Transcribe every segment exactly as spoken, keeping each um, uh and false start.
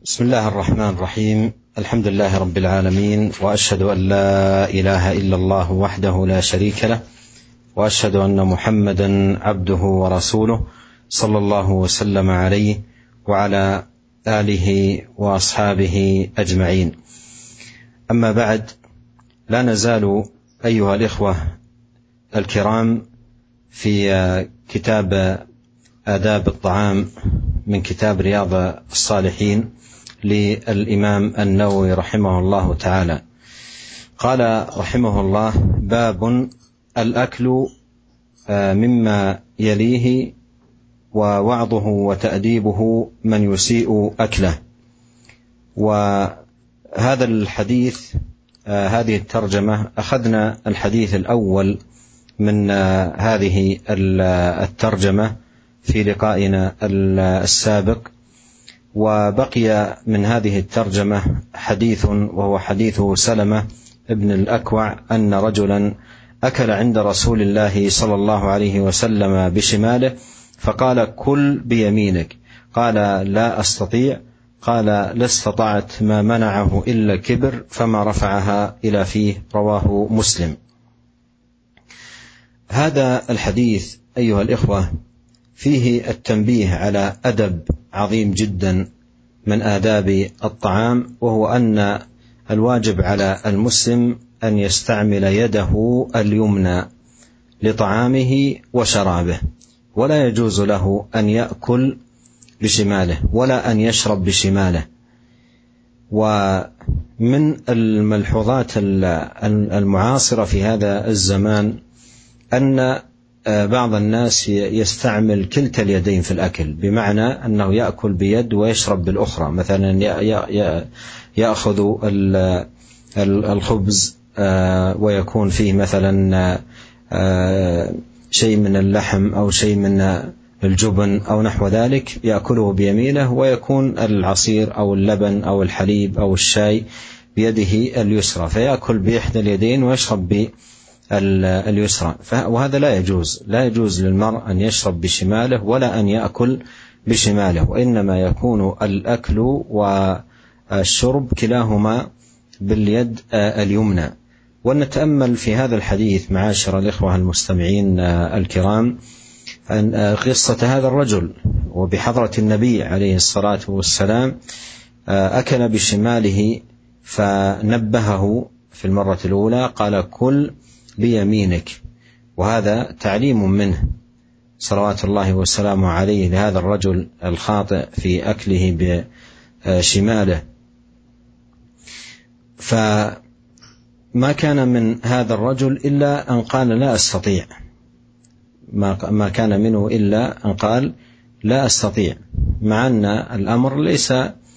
بسم الله الرحمن الرحيم. الحمد لله رب العالمين، وأشهد أن لا إله إلا الله وحده لا شريك له، وأشهد أن محمدا عبده ورسوله صلى الله وسلم عليه وعلى آله وأصحابه أجمعين. أما بعد، لا نزال أيها الإخوة الكرام في كتاب آداب الطعام من كتاب رياض الصالحين للإمام النووي رحمه الله تعالى. قال رحمه الله: باب الأكل مما يليه ووعظه وتأديبه من يسيء أكله. وهذا الحديث هذه الترجمة أخذنا الحديث الأول من هذه الترجمة في لقائنا السابق، وبقي من هذه الترجمة حديث، وهو حديث سلمة ابن الأكوع أن رجلا أكل عند رسول الله صلى الله عليه وسلم بشماله فقال: كل بيمينك. قال: لا أستطيع. قال: لا استطعت، ما منعه إلا الكبر، فما رفعها إلى فيه. رواه مسلم. هذا الحديث أيها الإخوة فيه التنبيه على أدب عظيم جدا من آداب الطعام، وهو أن الواجب على المسلم أن يستعمل يده اليمنى لطعامه وشرابه، ولا يجوز له أن يأكل بشماله ولا أن يشرب بشماله. ومن الملحوظات المعاصرة في هذا الزمان أن بعض الناس يستعمل كلتا اليدين في الأكل، بمعنى أنه يأكل بيد ويشرب بالأخرى. مثلا يأخذ الخبز ويكون فيه مثلا شيء من اللحم أو شيء من الجبن أو نحو ذلك، يأكله بيمينه، ويكون العصير أو اللبن أو الحليب أو الشاي بيده اليسرى، فيأكل بإحدى اليدين ويشرب باليسرى. وهذا لا يجوز. لا يجوز للمرء أن يشرب بشماله ولا أن يأكل بشماله، وإنما يكون الأكل والشرب كلاهما باليد اليمنى. ونتأمل في هذا الحديث معاشر الإخوة المستمعين الكرام أن قصة هذا الرجل وبحضرة النبي عليه الصلاة والسلام. أكل بشماله فنبهه في المرة الأولى، قال: كل بيمينك. وهذا تعليم منه صلوات الله وسلامه عليه لهذا الرجل الخاطئ في أكله بشماله. فما كان من هذا الرجل إلا أن قال: لا أستطيع. ما كان منه إلا أن قال: لا أستطيع، مع أن الأمر ليس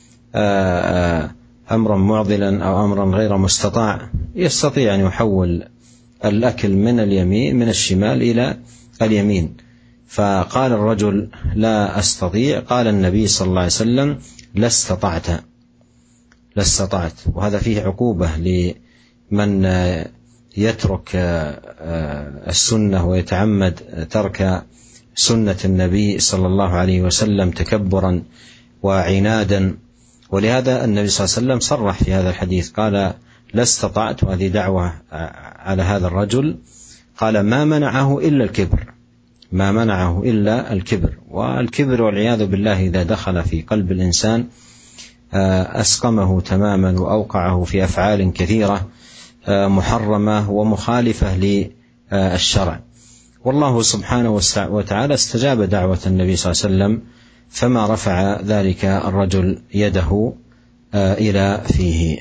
أمرا معضلا أو أمرا غير مستطاع. يستطيع أن يحول الأكل من اليمين من الشمال إلى اليمين. فقال الرجل: لا أستطيع. قال النبي صلى الله عليه وسلم: لا استطعت، لا استطعت. وهذا فيه عقوبة لمن يترك السنة ويتعمد ترك سنة النبي صلى الله عليه وسلم تكبرا وعنادا. ولهذا النبي صلى الله عليه وسلم صرح في هذا الحديث، قال: لا استطعت، وهذه دعوة على هذا الرجل. قال: ما منعه إلا الكبر، ما منعه إلا الكبر. والكبر والعياذ بالله إذا دخل في قلب الإنسان أسقمه تماما وأوقعه في أفعال كثيرة محرمة ومخالفة للشرع. والله سبحانه وتعالى استجاب دعوة النبي صلى الله عليه وسلم، فما رفع ذلك الرجل يده إلى فيه.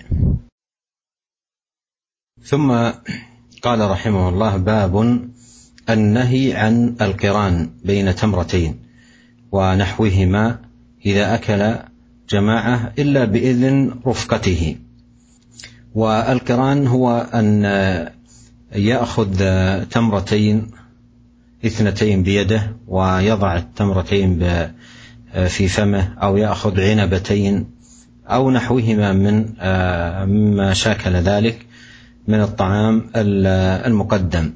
ثم قال رحمه الله: باب النهي عن القران بين تمرتين ونحوهما إذا أكل جماعة إلا بإذن رفقته. والقران هو أن يأخذ تمرتين اثنتين بيده ويضع التمرتين في فمه، أو يأخذ عنبتين أو نحوهما من مما شاكل ذلك من الطعام المقدم.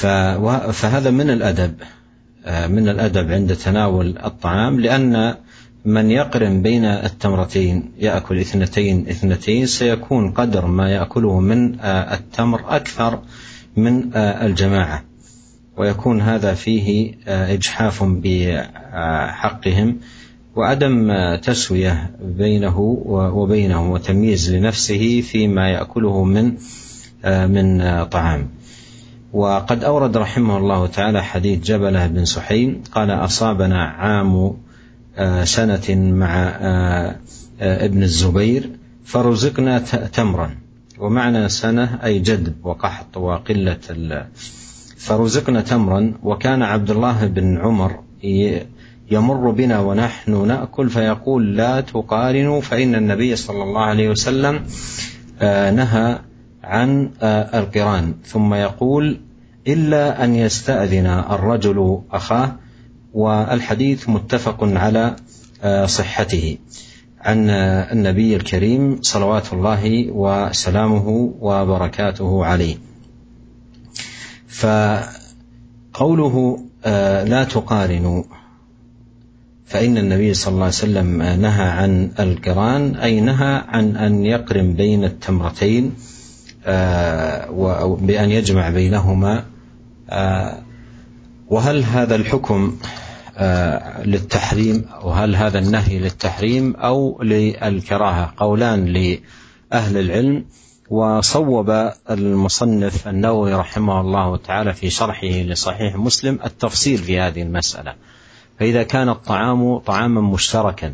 فهذا من الأدب من الأدب عند تناول الطعام، لأن من يقرن بين التمرتين يأكل اثنتين اثنتين سيكون قدر ما يأكله من التمر أكثر من الجماعة، ويكون هذا فيه إجحاف بحقهم وعدم تسوية بينه وبينهم وتمييز لنفسه فيما يأكله من من طعام. وقد أورد رحمه الله تعالى حديث جبلة بن سحيم قال: أصابنا عام سنة مع ابن الزبير فرزقنا تمرا، ومعنى سنة أي جدب وقحط وقلة، فرزقنا تمرا، وكان عبد الله بن عمر يمر بنا ونحن نأكل فيقول: لا تقارنوا، فإن النبي صلى الله عليه وسلم نهى عن القران، ثم يقول: إلا أن يستأذن الرجل أخاه. والحديث متفق على صحته عن النبي الكريم صلوات الله وسلامه وبركاته عليه. فقوله لا تقارنوا فإن النبي صلى الله عليه وسلم نهى عن القران، أي نهى عن أن يقرن بين التمرتين بأن يجمع بينهما. وهل هذا الحكم للتحريم، وهل هذا النهي للتحريم أو للكراهة؟ قولان لأهل العلم، وصوب المصنف النووي رحمه الله تعالى في شرحه لصحيح مسلم التفصيل في هذه المسألة. فإذا كان الطعام طعاما مشتركا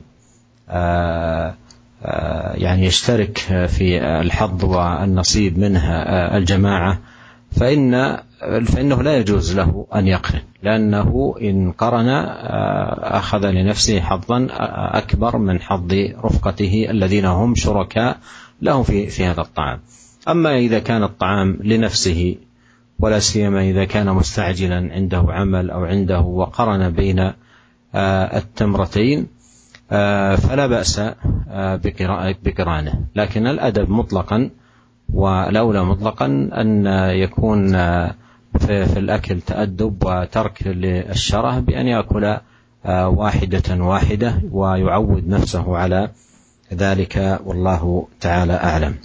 يعني يشترك في الحظ والنصيب منها الجماعة، فإن فإنه لا يجوز له أن يقرن، لأنه إن قرن أخذ لنفسه حظا أكبر من حظ رفقته الذين هم شركاء له في في هذا الطعام. أما إذا كان الطعام لنفسه، ولا سيما إذا كان مستعجلا عنده عمل أو عنده وقرن بين التمرتين، فلا بأس بقرانه، لكن الأدب مطلقا والأولى مطلقا أن يكون في الأكل تأدب وترك للشره بأن يأكل واحدة واحدة ويعود نفسه على ذلك، والله تعالى أعلم.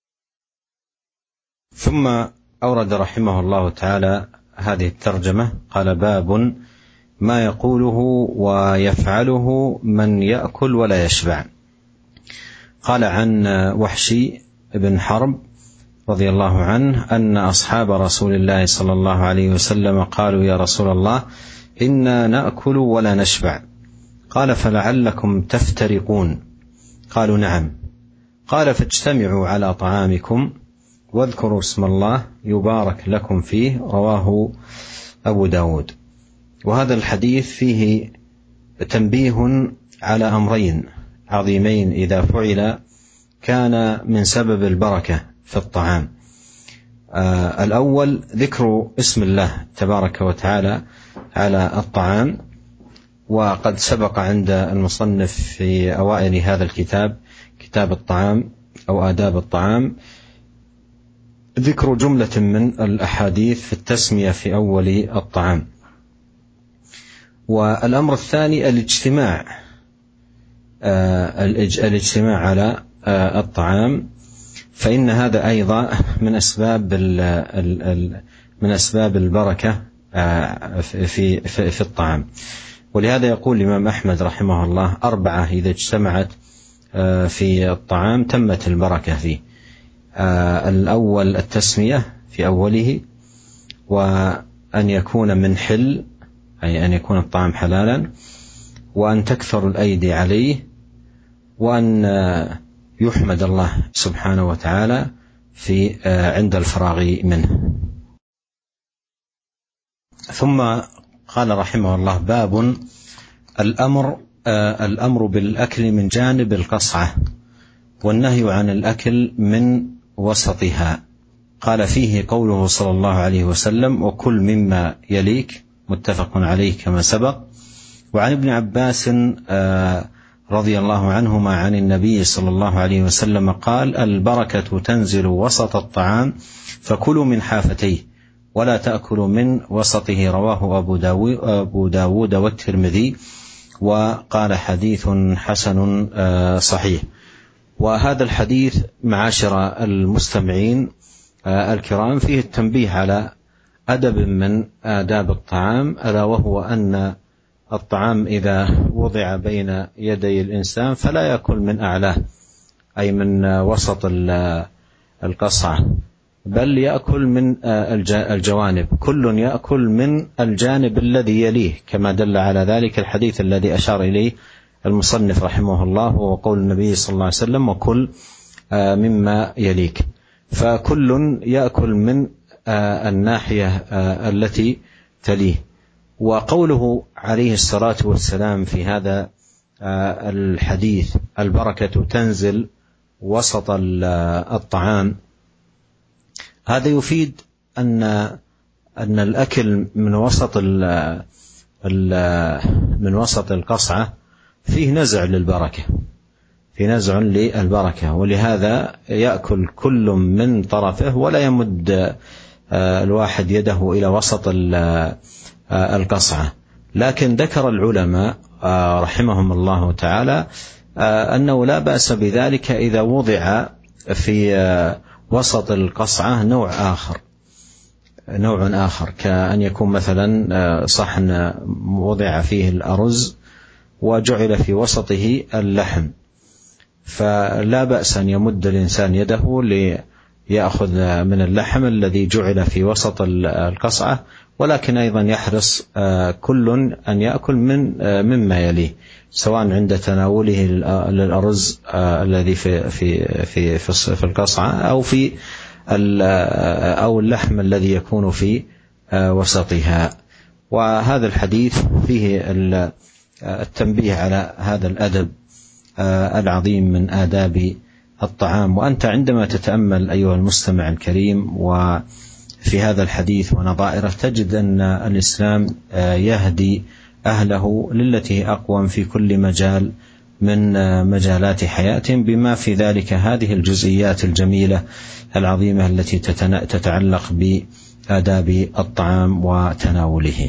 ثم أورد رحمه الله تعالى هذه الترجمة، قال: باب ما يقوله ويفعله من يأكل ولا يشبع. قال عن وحشي بن حرب رضي الله عنه أن أصحاب رسول الله صلى الله عليه وسلم قالوا: يا رسول الله، إنا نأكل ولا نشبع. قال: فلعلكم تفترقون. قالوا: نعم. قال: فاجتمعوا على طعامكم واذكروا اسم الله يبارك لكم فيه. رواه أبو داود. وهذا الحديث فيه تنبيه على أمرين عظيمين إذا فعل كان من سبب البركة في الطعام. آه الأول ذكر اسم الله تبارك وتعالى على الطعام، وقد سبق عند المصنف في أوائل هذا الكتاب، كتاب الطعام أو آداب الطعام، ذكر جملة من الأحاديث في التسمية في أول الطعام. والأمر الثاني الاجتماع آه الاجتماع على آه الطعام، فإن هذا أيضا من أسباب من أسباب البركة في في في الطعام. ولهذا يقول الإمام أحمد رحمه الله: أربعة إذا اجتمعت في الطعام تمت البركة فيه. الأول التسمية في أوله، وأن يكون من حل، أي أن يكون الطعام حلالا، وأن تكثر الأيدي عليه، وأن يحمد الله سبحانه وتعالى في عند الفراغ منه. ثم قال رحمه الله: باب الأمر الأمر بالأكل من جانب القصعة، والنهي عن الأكل من وسطها. قال: فيه قوله صلى الله عليه وسلم: وكل مما يليك، متفق عليه كما سبق. وعن ابن عباس رضي الله عنهما عن النبي صلى الله عليه وسلم قال: البركة تنزل وسط الطعام، فكلوا من حافتيه ولا تأكلوا من وسطه. رواه أبو داود, أبو داود والترمذي وقال حديث حسن صحيح. وهذا الحديث معاشر المستمعين الكرام فيه التنبيه على أدب من آداب الطعام، ألا وهو أن الطعام إذا وضع بين يدي الإنسان فلا يأكل من أعلاه أي من وسط القصعة، بل يأكل من الجوانب، كل يأكل من الجانب الذي يليه، كما دل على ذلك الحديث الذي أشار إليه المصنف رحمه الله، وقول النبي صلى الله عليه وسلم: وكل مما يليك. فكل يأكل من الناحية التي تليه. وقوله عليه الصلاة والسلام في هذا الحديث: البركة تنزل وسط الطعام، هذا يفيد أن أن الأكل من وسط من وسط القصعة فيه نزع للبركة، في نزع للبركة، ولهذا يأكل كل من طرفه ولا يمد الواحد يده إلى وسط القصعة. لكن ذكر العلماء رحمهم الله تعالى أنه لا بأس بذلك إذا وضع في وسط القصعة نوع آخر نوع آخر كأن يكون مثلا صحن وضع فيه الأرز وجعل في وسطه اللحم، فلا بأس أن يمد الإنسان يده ليأخذ من اللحم الذي جعل في وسط القصعة، ولكن أيضا يحرص كل أن يأكل من مما يليه، سواء عند تناوله للأرز الذي في في في في القصعة أو في أو اللحم الذي يكون في وسطها. وهذا الحديث فيه التنبيه على هذا الأدب العظيم من آداب الطعام. وأنت عندما تتأمل أيها المستمع الكريم وفي هذا الحديث ونظائره تجد أن الإسلام يهدي أهله للتي أقوم في كل مجال من مجالات حياتهم، بما في ذلك هذه الجزئيات الجميلة العظيمة التي تتعلق بآداب الطعام وتناوله.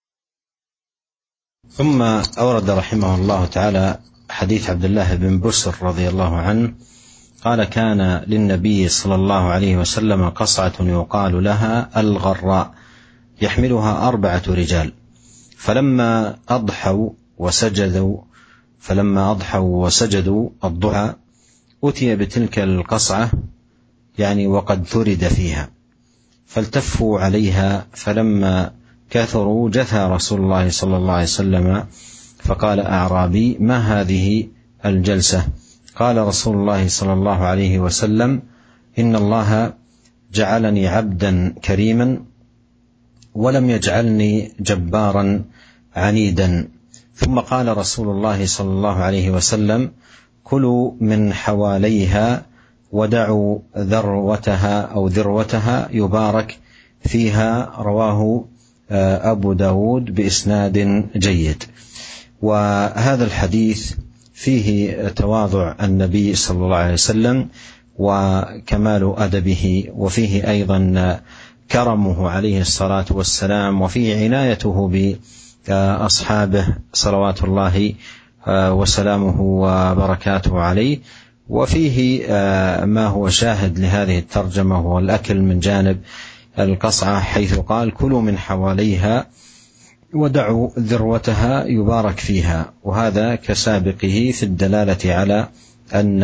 ثم أورد رحمه الله تعالى حديث عبد الله بن بسر رضي الله عنه قال: كان للنبي صلى الله عليه وسلم قصعة يقال لها الغراء يحملها أربعة رجال، فلما أضحوا وسجدوا فلما أضحوا وسجدوا الضحى أتي بتلك القصعة يعني وقد ثرد فيها، فالتفوا عليها، فلما كثروا جثى رسول الله صلى الله عليه وسلم فقال أعرابي: ما هذه الجلسة؟ قال رسول الله صلى الله عليه وسلم: إن الله جعلني عبدا كريما ولم يجعلني جبارا عنيدا. ثم قال رسول الله صلى الله عليه وسلم: كلوا من حواليها ودعوا ذروتها أو ذروتها يبارك فيها. رواه أبو داود بإسناد جيد. وهذا الحديث فيه تواضع النبي صلى الله عليه وسلم وكمال أدبه، وفيه أيضا كرمه عليه الصلاة والسلام، وفيه عنايته بأصحابه صلوات الله وسلامه وبركاته عليه، وفيه ما هو شاهد لهذه الترجمة هو الأكل من جانب القصعة، حيث قال: كلوا من حواليها ودعوا ذروتها يبارك فيها. وهذا كسابقه في الدلالة على أن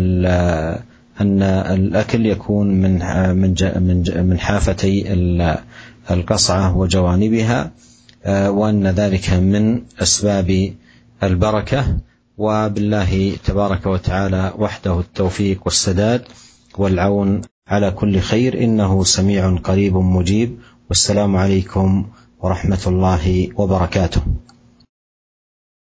أن الأكل يكون من من من حافتي القصعة وجوانبها، وأن ذلك من أسباب البركة. وبالله تبارك وتعالى وحده التوفيق والسداد والعون على كل خير، إنه سميع قريب مجيب. والسلام عليكم ورحمة الله وبركاته.